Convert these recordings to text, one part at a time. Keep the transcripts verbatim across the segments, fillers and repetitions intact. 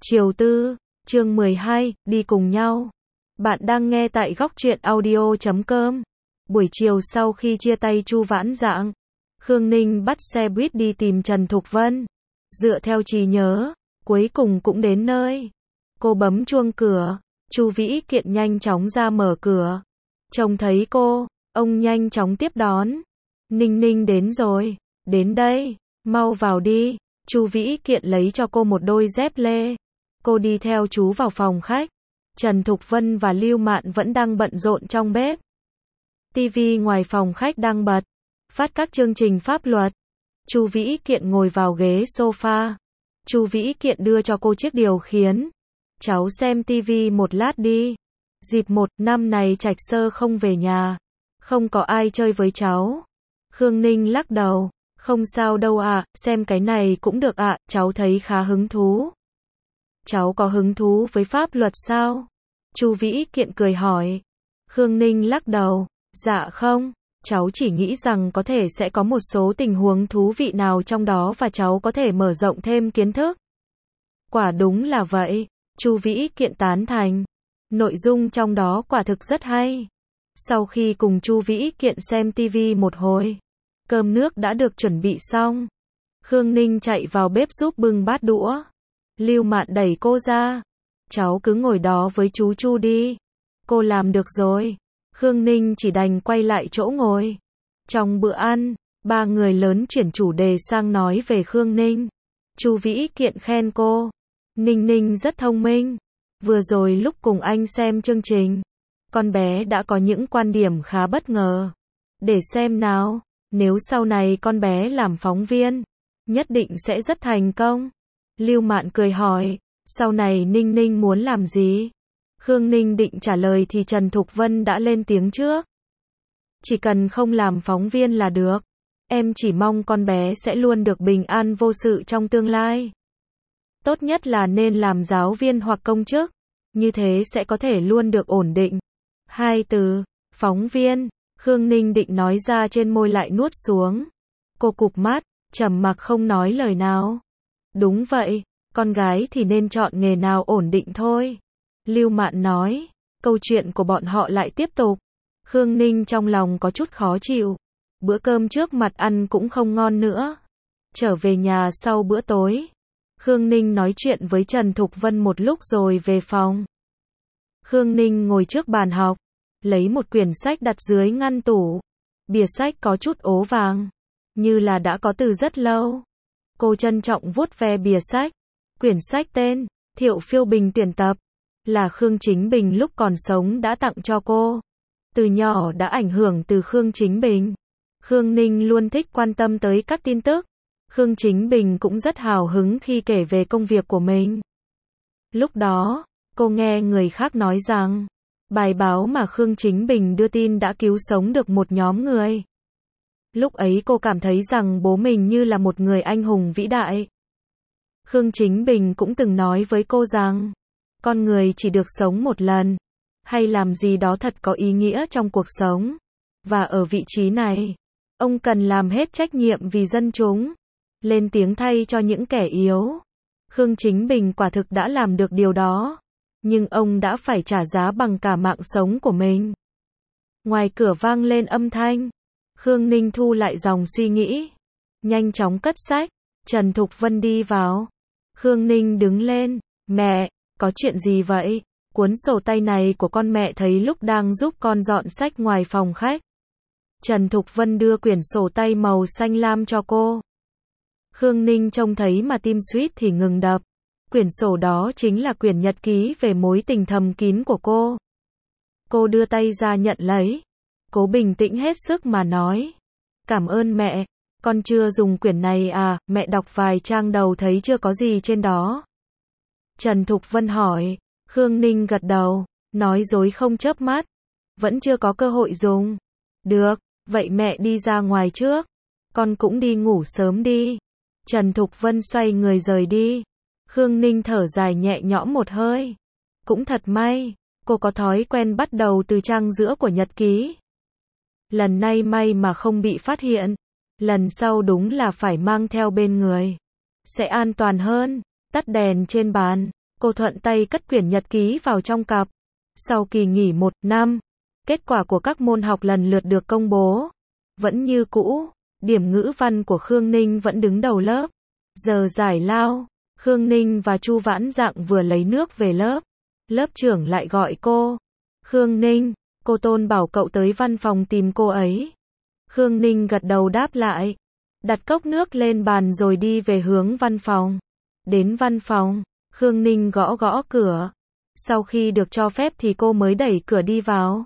Chiều tư, chương mười hai, đi cùng nhau. Bạn đang nghe tại góc truyện audio chấm com. Buổi chiều sau khi chia tay Chu Vãn Dạng, Khương Ninh bắt xe buýt đi tìm Trần Thục Vân. Dựa theo trí nhớ, cuối cùng cũng đến nơi. Cô bấm chuông cửa, Chu Vĩ Kiện nhanh chóng ra mở cửa. Trông thấy cô, ông nhanh chóng tiếp đón. Ninh Ninh đến rồi, đến đây, mau vào đi. Chu Vĩ Kiện lấy cho cô một đôi dép lê. Cô đi theo chú vào phòng khách. Trần Thục Vân và Lưu Mạn vẫn đang bận rộn trong bếp. Tivi ngoài phòng khách đang bật, phát các chương trình pháp luật. Chu Vĩ Kiện ngồi vào ghế sofa. Chu Vĩ Kiện đưa cho cô chiếc điều khiển. Cháu xem tivi một lát đi. Dịp một năm này Trạch Sơ không về nhà, không có ai chơi với cháu. Khương Ninh lắc đầu, không sao đâu ạ, xem cái này cũng được ạ, cháu thấy khá hứng thú. Cháu có hứng thú với pháp luật sao? Chu Vĩ Kiện cười hỏi. Khương Ninh lắc đầu, dạ không, cháu chỉ nghĩ rằng có thể sẽ có một số tình huống thú vị nào trong đó và cháu có thể mở rộng thêm kiến thức. Quả đúng là vậy, Chu Vĩ Kiện tán thành. Nội dung trong đó quả thực rất hay. Sau khi cùng Chu Vĩ Kiện xem tivi một hồi, cơm nước đã được chuẩn bị xong. Khương Ninh chạy vào bếp giúp bưng bát đũa. Lưu Mạn đẩy cô ra. Cháu cứ ngồi đó với chú Chu đi. Cô làm được rồi. Khương Ninh chỉ đành quay lại chỗ ngồi. Trong bữa ăn, ba người lớn chuyển chủ đề sang nói về Khương Ninh. Chu Vĩ Kiện khen cô. Ninh Ninh rất thông minh. Vừa rồi lúc cùng anh xem chương trình, con bé đã có những quan điểm khá bất ngờ. Để xem nào, nếu sau này con bé làm phóng viên, nhất định sẽ rất thành công. Lưu Mạn cười hỏi, sau này Ninh Ninh muốn làm gì? Khương Ninh định trả lời thì Trần Thục Vân đã lên tiếng trước. Chỉ cần không làm phóng viên là được. Em chỉ mong con bé sẽ luôn được bình an vô sự trong tương lai. Tốt nhất là nên làm giáo viên hoặc công chức. Như thế sẽ có thể luôn được ổn định. Hai từ, phóng viên, Khương Ninh định nói ra trên môi lại nuốt xuống. Cô cụp mắt, trầm mặc không nói lời nào. Đúng vậy, con gái thì nên chọn nghề nào ổn định thôi. Lưu Mạn nói, câu chuyện của bọn họ lại tiếp tục. Khương Ninh trong lòng có chút khó chịu. Bữa cơm trước mặt ăn cũng không ngon nữa. Trở về nhà sau bữa tối, Khương Ninh nói chuyện với Trần Thục Vân một lúc rồi về phòng. Khương Ninh ngồi trước bàn học, lấy một quyển sách đặt dưới ngăn tủ. Bìa sách có chút ố vàng, như là đã có từ rất lâu. Cô trân trọng vuốt ve bìa sách. Quyển sách tên Thiệu Phiêu Bình tuyển tập, là Khương Chính Bình lúc còn sống đã tặng cho cô. Từ nhỏ đã ảnh hưởng từ Khương Chính Bình. Khương Ninh luôn thích quan tâm tới các tin tức. Khương Chính Bình cũng rất hào hứng khi kể về công việc của mình. Lúc đó, cô nghe người khác nói rằng, bài báo mà Khương Chính Bình đưa tin đã cứu sống được một nhóm người. Lúc ấy cô cảm thấy rằng bố mình như là một người anh hùng vĩ đại. Khương Chính Bình cũng từng nói với cô rằng, con người chỉ được sống một lần, hay làm gì đó thật có ý nghĩa trong cuộc sống. Và ở vị trí này, ông cần làm hết trách nhiệm vì dân chúng, lên tiếng thay cho những kẻ yếu. Khương Chính Bình quả thực đã làm được điều đó, nhưng ông đã phải trả giá bằng cả mạng sống của mình. Ngoài cửa vang lên âm thanh. Khương Ninh thu lại dòng suy nghĩ, nhanh chóng cất sách. Trần Thục Vân đi vào. Khương Ninh đứng lên, mẹ, có chuyện gì vậy? Cuốn sổ tay này của con mẹ thấy lúc đang giúp con dọn sách ngoài phòng khách. Trần Thục Vân đưa quyển sổ tay màu xanh lam cho cô. Khương Ninh trông thấy mà tim suýt thì ngừng đập. Quyển sổ đó chính là quyển nhật ký về mối tình thầm kín của cô. Cô đưa tay ra nhận lấy. Cố bình tĩnh hết sức mà nói. Cảm ơn mẹ, con chưa dùng quyển này à, mẹ đọc vài trang đầu thấy chưa có gì trên đó. Trần Thục Vân hỏi. Khương Ninh gật đầu, nói dối không chớp mắt. Vẫn chưa có cơ hội dùng. Được, vậy mẹ đi ra ngoài trước. Con cũng đi ngủ sớm đi. Trần Thục Vân xoay người rời đi. Khương Ninh thở dài nhẹ nhõm một hơi. Cũng thật may, cô có thói quen bắt đầu từ trang giữa của nhật ký. Lần này may mà không bị phát hiện. Lần sau đúng là phải mang theo bên người. Sẽ an toàn hơn. Tắt đèn trên bàn. Cô thuận tay cất quyển nhật ký vào trong cặp. Sau kỳ nghỉ một năm, kết quả của các môn học lần lượt được công bố. Vẫn như cũ, điểm ngữ văn của Khương Ninh vẫn đứng đầu lớp. Giờ giải lao, Khương Ninh và Chu Vãn Dạng vừa lấy nước về lớp. Lớp trưởng lại gọi cô. Khương Ninh, cô Tôn bảo cậu tới văn phòng tìm cô ấy. Khương Ninh gật đầu đáp lại. Đặt cốc nước lên bàn rồi đi về hướng văn phòng. Đến văn phòng, Khương Ninh gõ gõ cửa. Sau khi được cho phép thì cô mới đẩy cửa đi vào.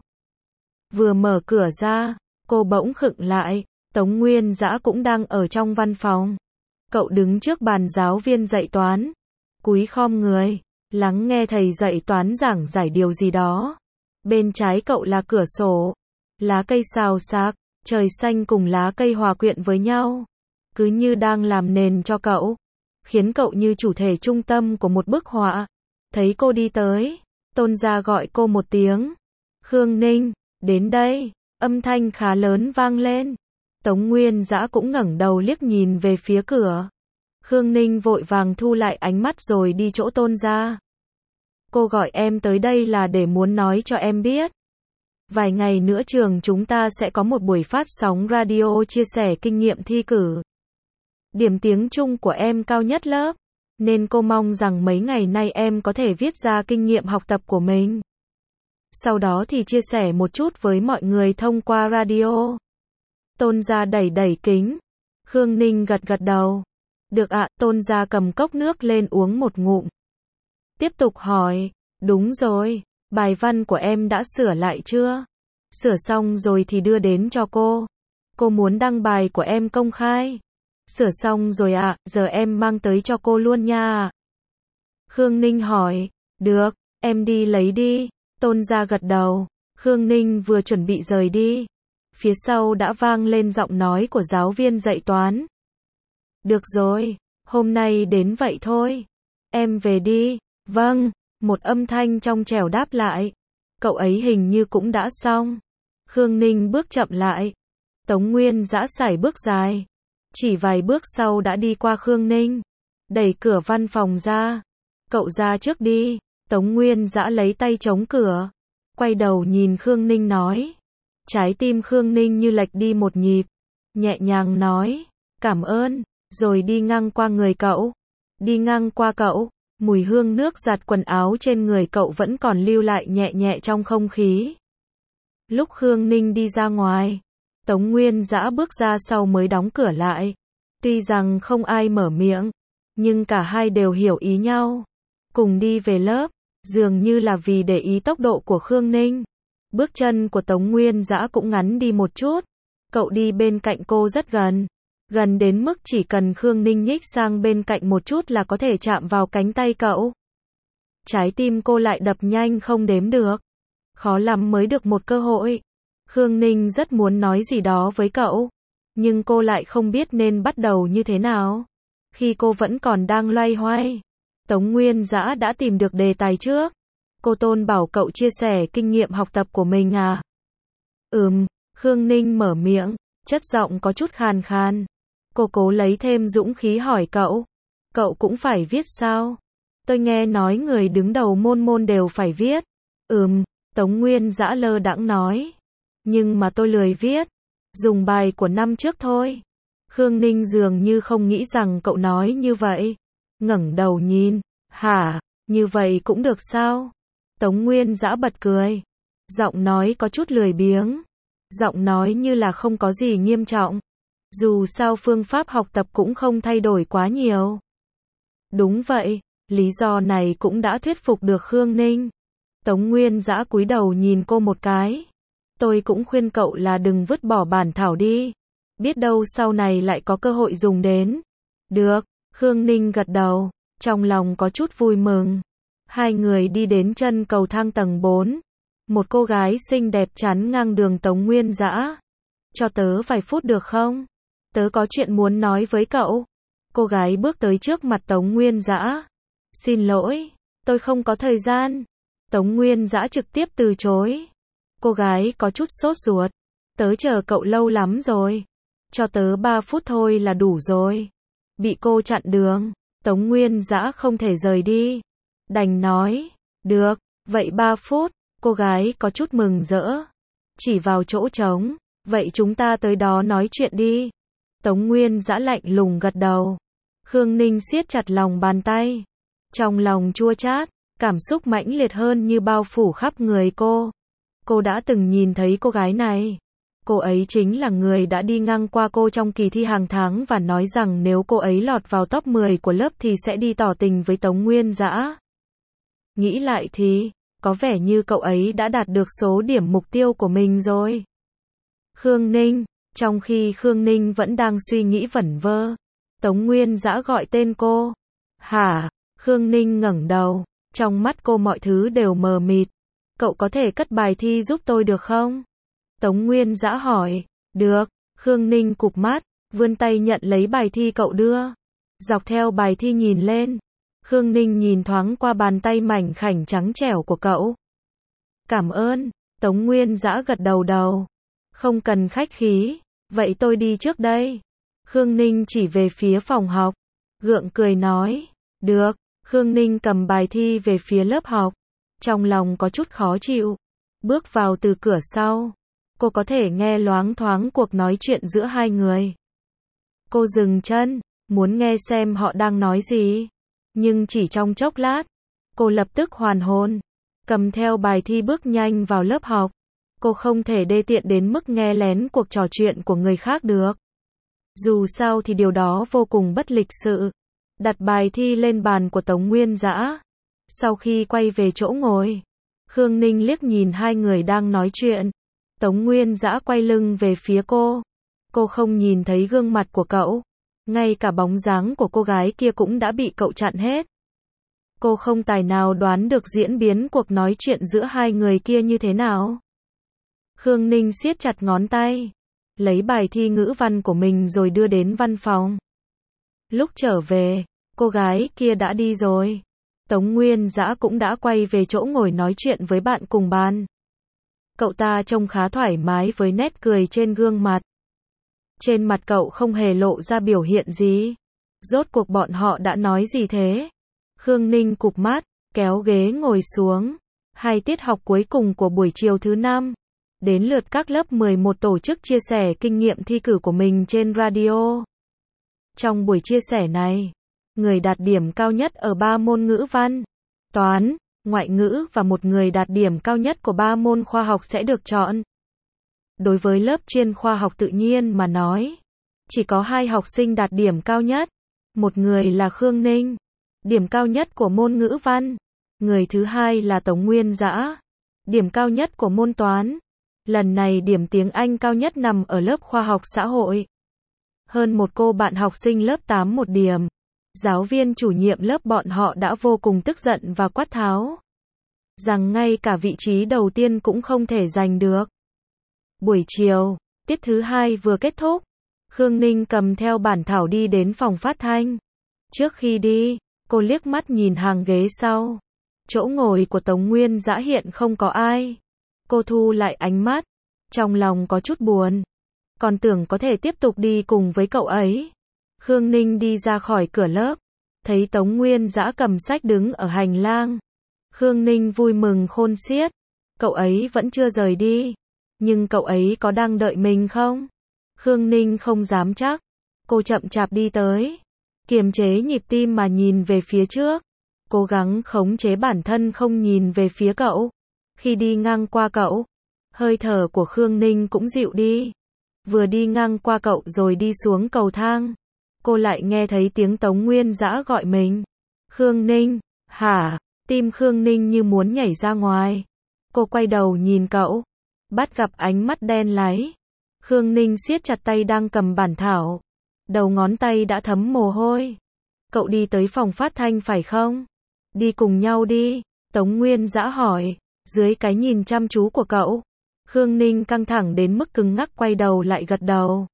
Vừa mở cửa ra, cô bỗng khựng lại. Tống Nguyên Dã cũng đang ở trong văn phòng. Cậu đứng trước bàn giáo viên dạy toán. Cúi khom người, lắng nghe thầy dạy toán giảng giải điều gì đó. Bên trái cậu là cửa sổ. Lá cây xào xạc, trời xanh cùng lá cây hòa quyện với nhau. Cứ như đang làm nền cho cậu. Khiến cậu như chủ thể trung tâm của một bức họa. Thấy cô đi tới, Tôn gia gọi cô một tiếng. Khương Ninh, đến đây. Âm thanh khá lớn vang lên. Tống Nguyên Dã cũng ngẩng đầu liếc nhìn về phía cửa. Khương Ninh vội vàng thu lại ánh mắt rồi đi chỗ Tôn gia. Cô gọi em tới đây là để muốn nói cho em biết. Vài ngày nữa trường chúng ta sẽ có một buổi phát sóng radio chia sẻ kinh nghiệm thi cử. Điểm tiếng Trung của em cao nhất lớp, nên cô mong rằng mấy ngày nay em có thể viết ra kinh nghiệm học tập của mình. Sau đó thì chia sẻ một chút với mọi người thông qua radio. Tôn gia đẩy đẩy kính. Khương Ninh gật gật đầu. Được ạ, Tôn gia cầm cốc nước lên uống một ngụm. Tiếp tục hỏi, đúng rồi, bài văn của em đã sửa lại chưa? Sửa xong rồi thì đưa đến cho cô. Cô muốn đăng bài của em công khai. Sửa xong rồi ạ, à, giờ em mang tới cho cô luôn nha. Khương Ninh hỏi, được, em đi lấy đi. Tôn gia gật đầu. Khương Ninh vừa chuẩn bị rời đi. Phía sau đã vang lên giọng nói của giáo viên dạy toán. Được rồi, hôm nay đến vậy thôi. Em về đi. Vâng, một âm thanh trong trẻo đáp lại. Cậu ấy hình như cũng đã xong. Khương Ninh bước chậm lại. Tống Nguyên Dã sải bước dài. Chỉ vài bước sau đã đi qua Khương Ninh. Đẩy cửa văn phòng ra. Cậu ra trước đi. Tống Nguyên Dã lấy tay chống cửa. Quay đầu nhìn Khương Ninh nói. Trái tim Khương Ninh như lệch đi một nhịp. Nhẹ nhàng nói. Cảm ơn. Rồi đi ngang qua người cậu. Đi ngang qua cậu. Mùi hương nước giặt quần áo trên người cậu vẫn còn lưu lại nhẹ nhẹ trong không khí. Lúc Khương Ninh đi ra ngoài, Tống Nguyên Dã bước ra sau mới đóng cửa lại. Tuy rằng không ai mở miệng, nhưng cả hai đều hiểu ý nhau. Cùng đi về lớp, dường như là vì để ý tốc độ của Khương Ninh. Bước chân của Tống Nguyên Dã cũng ngắn đi một chút. Cậu đi bên cạnh cô rất gần. Gần đến mức chỉ cần Khương Ninh nhích sang bên cạnh một chút là có thể chạm vào cánh tay cậu. Trái tim cô lại đập nhanh không đếm được. Khó lắm mới được một cơ hội. Khương Ninh rất muốn nói gì đó với cậu. Nhưng cô lại không biết nên bắt đầu như thế nào. Khi cô vẫn còn đang loay hoay, Tống Nguyên Dã đã tìm được đề tài trước. Cô Tôn bảo cậu chia sẻ kinh nghiệm học tập của mình à? Ừm, Khương Ninh mở miệng, chất giọng có chút khàn khàn. Cô cố lấy thêm dũng khí hỏi cậu. Cậu cũng phải viết sao? Tôi nghe nói người đứng đầu môn môn đều phải viết. Ừm, Tống Nguyên Dã lơ đãng nói. Nhưng mà tôi lười viết. Dùng bài của năm trước thôi. Khương Ninh dường như không nghĩ rằng cậu nói như vậy. Ngẩng đầu nhìn. Hả? Như vậy cũng được sao? Tống Nguyên Dã bật cười. Giọng nói có chút lười biếng. Giọng nói như là không có gì nghiêm trọng. Dù sao phương pháp học tập cũng không thay đổi quá nhiều. Đúng vậy, lý do này cũng đã thuyết phục được Khương Ninh. Tống Nguyên Dã cúi đầu nhìn cô một cái. Tôi cũng khuyên cậu là đừng vứt bỏ bản thảo đi. Biết đâu sau này lại có cơ hội dùng đến. Được, Khương Ninh gật đầu, trong lòng có chút vui mừng. Hai người đi đến chân cầu thang tầng bốn. Một cô gái xinh đẹp chắn ngang đường Tống Nguyên Dã. Cho tớ vài phút được không? Tớ có chuyện muốn nói với cậu. Cô gái bước tới trước mặt Tống Nguyên Dã. Xin lỗi, tôi không có thời gian. Tống Nguyên Dã trực tiếp từ chối. Cô gái có chút sốt ruột. Tớ chờ cậu lâu lắm rồi. Cho tớ ba phút thôi là đủ rồi. Bị cô chặn đường, Tống Nguyên Dã không thể rời đi. Đành nói, được, vậy ba phút, cô gái có chút mừng rỡ. Chỉ vào chỗ trống, vậy chúng ta tới đó nói chuyện đi. Tống Nguyên Dã lạnh lùng gật đầu. Khương Ninh siết chặt lòng bàn tay. Trong lòng chua chát, cảm xúc mãnh liệt hơn như bao phủ khắp người cô. Cô đã từng nhìn thấy cô gái này. Cô ấy chính là người đã đi ngang qua cô trong kỳ thi hàng tháng và nói rằng nếu cô ấy lọt vào top mười của lớp thì sẽ đi tỏ tình với Tống Nguyên Dã. Nghĩ lại thì, có vẻ như cậu ấy đã đạt được số điểm mục tiêu của mình rồi. Khương Ninh, trong khi Khương Ninh vẫn đang suy nghĩ vẩn vơ, Tống Nguyên Dã gọi tên cô. Hả? Khương Ninh ngẩng đầu, trong mắt cô mọi thứ đều mờ mịt. Cậu có thể cất bài thi giúp tôi được không? Tống Nguyên Dã hỏi. Được. Khương Ninh cụp mắt, vươn tay nhận lấy bài thi cậu đưa. Dọc theo bài thi nhìn lên. Khương Ninh nhìn thoáng qua bàn tay mảnh khảnh trắng trẻo của cậu. Cảm ơn. Tống Nguyên Dã gật đầu đầu. Không cần khách khí. Vậy tôi đi trước đây. Khương Ninh chỉ về phía phòng học. Gượng cười nói. Được. Khương Ninh cầm bài thi về phía lớp học. Trong lòng có chút khó chịu. Bước vào từ cửa sau. Cô có thể nghe loáng thoáng cuộc nói chuyện giữa hai người. Cô dừng chân, muốn nghe xem họ đang nói gì. Nhưng chỉ trong chốc lát, cô lập tức hoàn hồn. Cầm theo bài thi bước nhanh vào lớp học. Cô không thể đê tiện đến mức nghe lén cuộc trò chuyện của người khác được. Dù sao thì điều đó vô cùng bất lịch sự. Đặt bài thi lên bàn của Tống Nguyên Dã. Sau khi quay về chỗ ngồi, Khương Ninh liếc nhìn hai người đang nói chuyện. Tống Nguyên Dã quay lưng về phía cô. Cô không nhìn thấy gương mặt của cậu. Ngay cả bóng dáng của cô gái kia cũng đã bị cậu chặn hết. Cô không tài nào đoán được diễn biến cuộc nói chuyện giữa hai người kia như thế nào. Khương Ninh siết chặt ngón tay, lấy bài thi ngữ văn của mình rồi đưa đến văn phòng. Lúc trở về, cô gái kia đã đi rồi. Tống Nguyên Dã cũng đã quay về chỗ ngồi nói chuyện với bạn cùng bàn. Cậu ta trông khá thoải mái với nét cười trên gương mặt. Trên mặt cậu không hề lộ ra biểu hiện gì. Rốt cuộc bọn họ đã nói gì thế? Khương Ninh cụp mắt, kéo ghế ngồi xuống. Hai tiết học cuối cùng của buổi chiều thứ năm. Đến lượt các lớp mười một tổ chức chia sẻ kinh nghiệm thi cử của mình trên radio. Trong buổi chia sẻ này, người đạt điểm cao nhất ở ba môn ngữ văn, toán, ngoại ngữ và một người đạt điểm cao nhất của ba môn khoa học sẽ được chọn. Đối với lớp chuyên khoa học tự nhiên mà nói, chỉ có hai học sinh đạt điểm cao nhất. Một người là Khương Ninh, điểm cao nhất của môn ngữ văn. Người thứ hai là Tống Nguyên Dã, điểm cao nhất của môn toán. Lần này điểm tiếng Anh cao nhất nằm ở lớp khoa học xã hội. Hơn một cô bạn học sinh lớp tám một điểm. Giáo viên chủ nhiệm lớp bọn họ đã vô cùng tức giận và quát tháo. Rằng ngay cả vị trí đầu tiên cũng không thể giành được. Buổi chiều, tiết thứ hai vừa kết thúc. Khương Ninh cầm theo bản thảo đi đến phòng phát thanh. Trước khi đi, cô liếc mắt nhìn hàng ghế sau. Chỗ ngồi của Tống Nguyên Dã hiện không có ai. Cô thu lại ánh mắt. Trong lòng có chút buồn. Còn tưởng có thể tiếp tục đi cùng với cậu ấy. Khương Ninh đi ra khỏi cửa lớp. Thấy Tống Nguyên Dã cầm sách đứng ở hành lang. Khương Ninh vui mừng khôn xiết. Cậu ấy vẫn chưa rời đi. Nhưng cậu ấy có đang đợi mình không? Khương Ninh không dám chắc. Cô chậm chạp đi tới. Kiềm chế nhịp tim mà nhìn về phía trước. Cố gắng khống chế bản thân không nhìn về phía cậu. Khi đi ngang qua cậu, hơi thở của Khương Ninh cũng dịu đi. Vừa đi ngang qua cậu rồi đi xuống cầu thang. Cô lại nghe thấy tiếng Tống Nguyên Dã gọi mình. Khương Ninh, hả? Tim Khương Ninh như muốn nhảy ra ngoài. Cô quay đầu nhìn cậu. Bắt gặp ánh mắt đen láy. Khương Ninh siết chặt tay đang cầm bản thảo. Đầu ngón tay đã thấm mồ hôi. Cậu đi tới phòng phát thanh phải không? Đi cùng nhau đi. Tống Nguyên Dã hỏi. Dưới cái nhìn chăm chú của cậu, Khương Ninh căng thẳng đến mức cứng ngắc quay đầu lại gật đầu.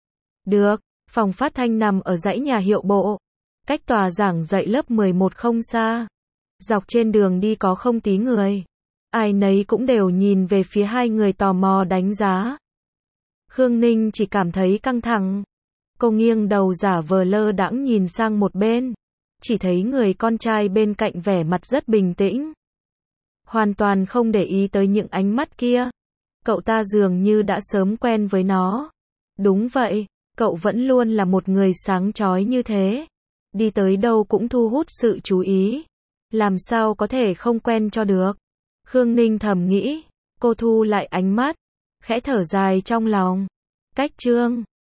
Được, phòng phát thanh nằm ở dãy nhà hiệu bộ. Cách tòa giảng dạy lớp mười một không xa. Dọc trên đường đi có không tí người. Ai nấy cũng đều nhìn về phía hai người tò mò đánh giá. Khương Ninh chỉ cảm thấy căng thẳng. Cô nghiêng đầu giả vờ lơ đãng nhìn sang một bên. chỉ thấy người con trai bên cạnh vẻ mặt rất bình tĩnh. Hoàn toàn không để ý tới những ánh mắt kia. Cậu ta dường như đã sớm quen với nó. Đúng vậy, cậu vẫn luôn là một người sáng chói như thế. Đi tới đâu cũng thu hút sự chú ý. Làm sao có thể không quen cho được. Khương Ninh thầm nghĩ. Cô thu lại ánh mắt, khẽ thở dài trong lòng. Cách chương